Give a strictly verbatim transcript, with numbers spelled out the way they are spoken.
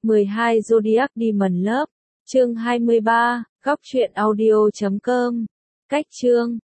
mười hai Zodiac Demon Love, chương hai mươi ba, góc truyện audio chấm com. Cách chương